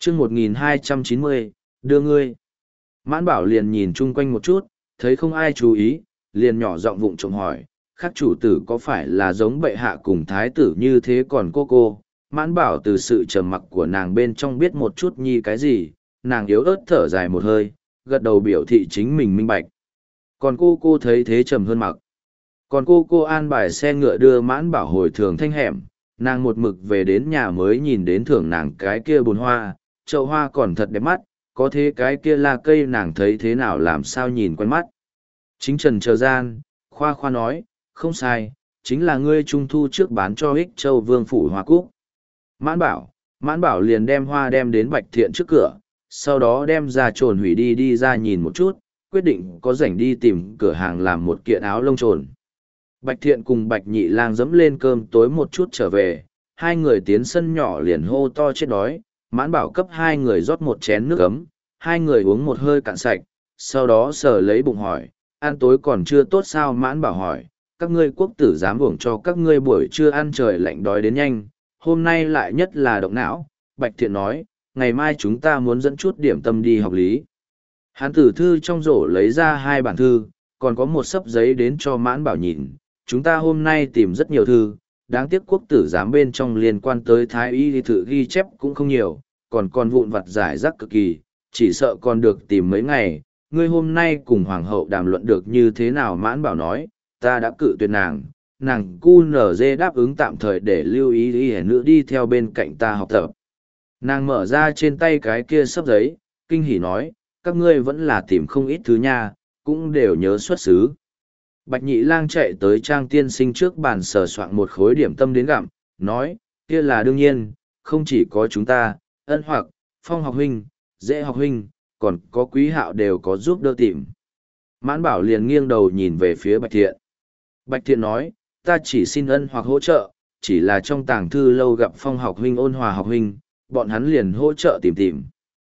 chương 1290, đưa ngươi. Mãn Bảo liền nhìn chung quanh một chút, thấy không ai chú ý, liền nhỏ giọng vụng trộm hỏi, khác chủ tử có phải là giống bệ hạ cùng thái tử như thế còn cô? Mãn Bảo từ sự trầm mặc của nàng bên trong biết một chút nhi cái gì, nàng yếu ớt thở dài một hơi, gật đầu biểu thị chính mình minh bạch. Còn cô thấy thế trầm hơn mặc. Còn cô an bài xe ngựa đưa Mãn Bảo hồi thường thanh hẻm, nàng một mực về đến nhà mới nhìn đến thưởng nàng cái kia bồn hoa, chậu hoa còn thật đẹp mắt, có thế cái kia là cây nàng thấy thế nào làm sao nhìn quen mắt. Chính trần chờ gian, khoa nói, không sai, chính là ngươi trung thu trước bán cho Ích Châu Vương phủ hoa cúc. Mãn bảo liền đem hoa đem đến Bạch Thiện trước cửa, sau đó đem ra trồn hủy đi ra nhìn một chút, quyết định có rảnh đi tìm cửa hàng làm một kiện áo lông trồn. Bạch Thiện cùng Bạch Nhị Lang dẫm lên cơm tối một chút trở về, hai người tiến sân nhỏ liền hô to chết đói, Mãn Bảo cấp hai người rót một chén nước ấm, hai người uống một hơi cạn sạch, sau đó sờ lấy bụng hỏi, ăn tối còn chưa tốt sao? Mãn Bảo hỏi, các ngươi quốc tử dám uổng cho các ngươi buổi trưa ăn trời lạnh đói đến nhanh, hôm nay lại nhất là động não. Bạch Thiện nói, ngày mai chúng ta muốn dẫn chút điểm tâm đi học lý. Hán tử thư trong rổ lấy ra hai bản thư, còn có một xấp giấy đến cho Mãn Bảo nhìn. Chúng ta hôm nay tìm rất nhiều thư, đáng tiếc quốc tử giám bên trong liên quan tới thái y thử ghi chép cũng không nhiều, còn vụn vặt giải rác cực kỳ, chỉ sợ còn được tìm mấy ngày. Ngươi hôm nay cùng hoàng hậu đàm luận được như thế nào? Mãn Bảo nói, ta đã cự tuyệt nàng cu nở dê đáp ứng tạm thời để lưu ý y nữ đi theo bên cạnh ta học tập. Nàng mở ra trên tay cái kia xấp giấy, kinh hỉ nói, các ngươi vẫn là tìm không ít thứ nha, cũng đều nhớ xuất xứ. Bạch Nhị Lang chạy tới Trang tiên sinh trước bàn sờ soạn một khối điểm tâm đến gặm, nói, kia là đương nhiên, không chỉ có chúng ta, Ân Hoặc, Phong học huynh, Dễ học huynh, còn có Quý Hạo đều có giúp đỡ tìm. Mãn Bảo liền nghiêng đầu nhìn về phía Bạch Thiện. Bạch Thiện nói, ta chỉ xin Ân Hoặc hỗ trợ, chỉ là trong tàng thư lâu gặp Phong học huynh Ôn Hòa học huynh, bọn hắn liền hỗ trợ tìm.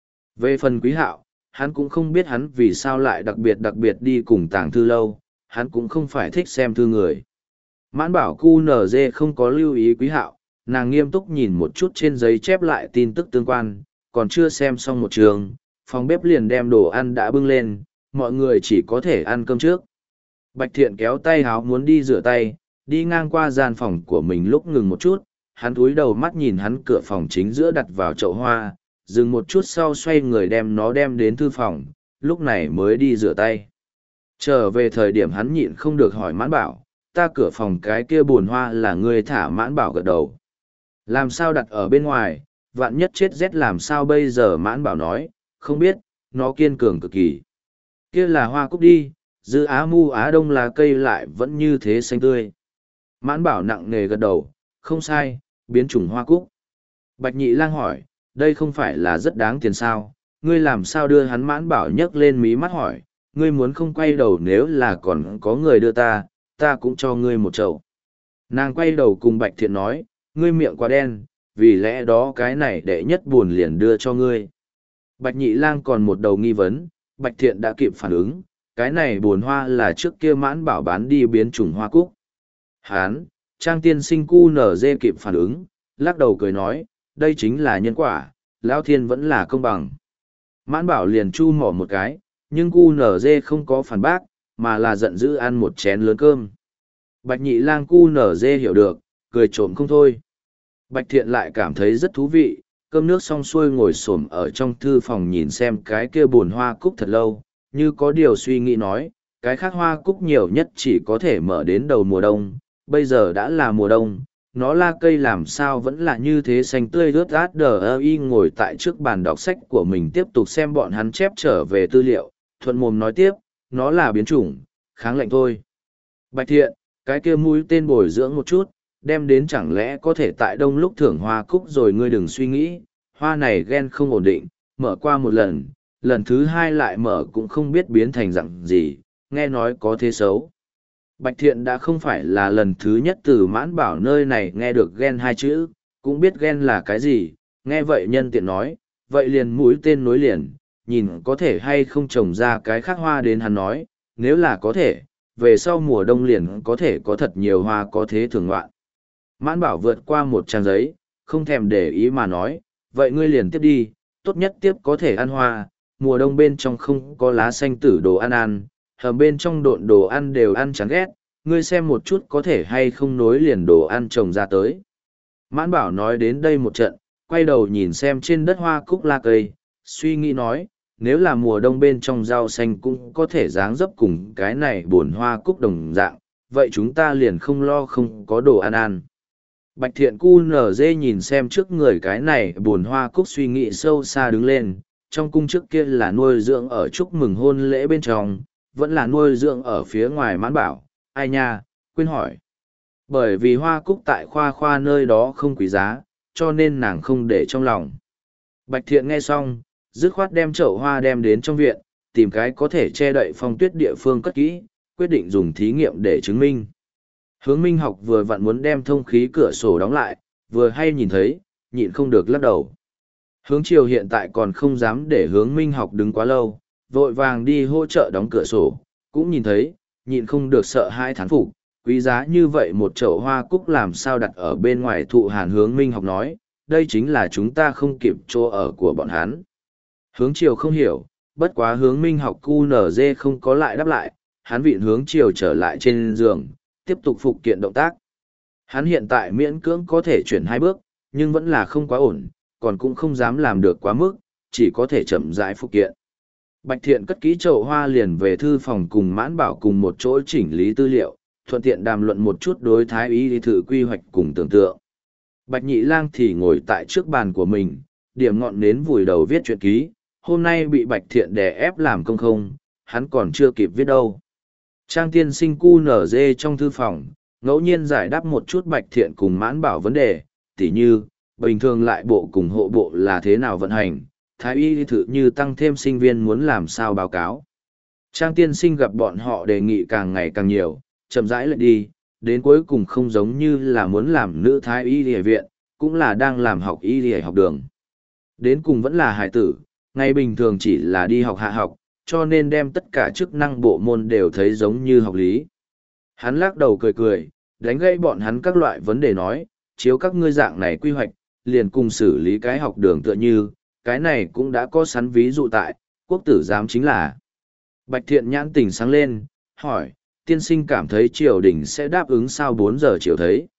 Về phần Quý Hạo, hắn cũng không biết hắn vì sao lại đặc biệt đi cùng tàng thư lâu, hắn cũng không phải thích xem thư người. Mãn Bảo QNZ không có lưu ý Quý Hạo, nàng nghiêm túc nhìn một chút trên giấy chép lại tin tức tương quan, còn chưa xem xong một trường, phòng bếp liền đem đồ ăn đã bưng lên, mọi người chỉ có thể ăn cơm trước. Bạch Thiện kéo tay háo muốn đi rửa tay, đi ngang qua gian phòng của mình lúc ngừng một chút, hắn cúi đầu mắt nhìn hắn cửa phòng chính giữa đặt vào chậu hoa, dừng một chút sau xoay người đem nó đem đến thư phòng, lúc này mới đi rửa tay. Trở về thời điểm hắn nhịn không được hỏi Mãn Bảo, ta cửa phòng cái kia bồn hoa là ngươi thả? Mãn Bảo gật đầu. Làm sao đặt ở bên ngoài, vạn nhất chết rét làm sao bây giờ? Mãn Bảo nói, không biết, nó kiên cường cực kỳ. Kia là hoa cúc đi, dư á mu á đông là cây lại vẫn như thế xanh tươi. Mãn Bảo nặng nề gật đầu, không sai, biến chủng hoa cúc. Bạch Nhị Lang hỏi, đây không phải là rất đáng tiền sao, ngươi làm sao đưa hắn? Mãn Bảo nhấc lên mí mắt hỏi, ngươi muốn không quay đầu, nếu là còn có người đưa ta cũng cho ngươi một chậu. Nàng quay đầu cùng Bạch Thiện nói, ngươi miệng quá đen, vì lẽ đó cái này đệ nhất buồn liền đưa cho ngươi. Bạch Nhị Lang còn một đầu nghi vấn, Bạch Thiện đã kịp phản ứng, cái này buồn hoa là trước kia Mãn Bảo bán đi biến chủng hoa cúc. Hán, Trang tiên sinh QNZ kịp phản ứng, lắc đầu cười nói, đây chính là nhân quả, Lão Thiên vẫn là công bằng. Mãn Bảo liền chu mỏ một cái, nhưng QNZ không có phản bác, mà là giận dữ ăn một chén lớn cơm. Bạch Nhị Lang QNZ hiểu được, cười trộm không thôi. Bạch Thiện lại cảm thấy rất thú vị, cơm nước xong xuôi ngồi xổm ở trong thư phòng nhìn xem cái kia bồn hoa cúc thật lâu, như có điều suy nghĩ nói, cái khác hoa cúc nhiều nhất chỉ có thể mở đến đầu mùa đông, bây giờ đã là mùa đông, nó la cây làm sao vẫn là như thế xanh tươi rớt át đờ y. Ngồi tại trước bàn đọc sách của mình tiếp tục xem bọn hắn chép trở về tư liệu, thuận mồm nói tiếp, nó là biến chủng, kháng lạnh thôi. Bạch Thiện, cái kia mũi tên bồi dưỡng một chút, đem đến chẳng lẽ có thể tại đông lúc thưởng hoa cúc rồi? Ngươi đừng suy nghĩ, hoa này gen không ổn định, mở qua một lần thứ hai lại mở cũng không biết biến thành dạng gì, nghe nói có thế xấu. Bạch Thiện đã không phải là lần thứ nhất từ Mãn Bảo nơi này nghe được gen hai chữ, cũng biết gen là cái gì, nghe vậy nhân tiện nói, vậy liền mũi tên nối liền, nhìn có thể hay không trồng ra cái khác hoa đến. Hắn nói, nếu là có thể, về sau mùa đông liền có thể có thật nhiều hoa có thế thưởng ngoạn. Mãn Bảo vượt qua một trang giấy, không thèm để ý mà nói, vậy ngươi liền tiếp đi, tốt nhất tiếp có thể ăn hoa, mùa đông bên trong không có lá xanh tử đồ ăn ăn, hầm bên trong độn đồ ăn đều ăn chán ghét, ngươi xem một chút có thể hay không nối liền đồ ăn trồng ra tới. Mãn Bảo nói đến đây một trận, quay đầu nhìn xem trên đất hoa cúc la cây, suy nghĩ nói, nếu là mùa đông bên trong rau xanh cũng có thể dáng dấp cùng cái này buồn hoa cúc đồng dạng, vậy chúng ta liền không lo không có đồ ăn ăn. Bạch Thiện cu nở dê nhìn xem trước người cái này buồn hoa cúc suy nghĩ sâu xa đứng lên, trong cung trước kia là nuôi dưỡng ở chúc mừng hôn lễ bên trong, vẫn là nuôi dưỡng ở phía ngoài. Mãn Bảo, ai nha, quên hỏi. Bởi vì hoa cúc tại khoa nơi đó không quý giá, cho nên nàng không để trong lòng. Bạch Thiện nghe xong, dứt khoát đem chậu hoa đem đến trong viện, tìm cái có thể che đậy phong tuyết địa phương cất kỹ, quyết định dùng thí nghiệm để chứng minh. Hướng Minh Học vừa vặn muốn đem thông khí cửa sổ đóng lại, vừa hay nhìn thấy, nhịn không được lắc đầu. Hướng Triều hiện tại còn không dám để Hướng Minh Học đứng quá lâu, vội vàng đi hỗ trợ đóng cửa sổ, cũng nhìn thấy, nhịn không được sợ hai thán phục, quý giá như vậy một chậu hoa cúc làm sao đặt ở bên ngoài thụ hàn. Hướng Minh Học nói, đây chính là chúng ta không kịp chỗ ở của bọn hắn. Hướng Triều không hiểu, bất quá Hướng Minh Học QNZ không có lại đáp lại, hắn vịn Hướng Triều trở lại trên giường, tiếp tục phục kiện động tác. Hắn hiện tại miễn cưỡng có thể chuyển 2 bước, nhưng vẫn là không quá ổn, còn cũng không dám làm được quá mức, chỉ có thể chậm rãi phục kiện. Bạch Thiện cất kỹ chậu hoa liền về thư phòng cùng Mãn Bảo cùng một chỗ chỉnh lý tư liệu, thuận tiện đàm luận một chút đối thái y thử quy hoạch cùng tưởng tượng. Bạch Nhị Lang thì ngồi tại trước bàn của mình, điểm ngọn nến vùi đầu viết truyện ký, hôm nay bị Bạch Thiện đè ép làm công không, hắn còn chưa kịp viết đâu. Trang tiên sinh cu nở dê trong thư phòng, ngẫu nhiên giải đáp một chút Bạch Thiện cùng Mãn Bảo vấn đề, tỉ như, bình thường lại bộ cùng hộ bộ là thế nào vận hành, thái y thử như tăng thêm sinh viên muốn làm sao báo cáo. Trang tiên sinh gặp bọn họ đề nghị càng ngày càng nhiều, chậm rãi lại đi, đến cuối cùng không giống như là muốn làm nữ thái y y viện, cũng là đang làm học y y học đường. Đến cùng vẫn là hải tử, ngày bình thường chỉ là đi học hạ học, cho nên đem tất cả chức năng bộ môn đều thấy giống như học lý. Hắn lắc đầu cười cười, đánh gãy bọn hắn các loại vấn đề nói, chiếu các ngươi dạng này quy hoạch, liền cùng xử lý cái học đường tựa như, cái này cũng đã có sẵn ví dụ tại, quốc tử giám chính là. Bạch Thiện nhãn tỉnh sáng lên, hỏi, tiên sinh cảm thấy triều đình sẽ đáp ứng sao 4 giờ chiều thấy.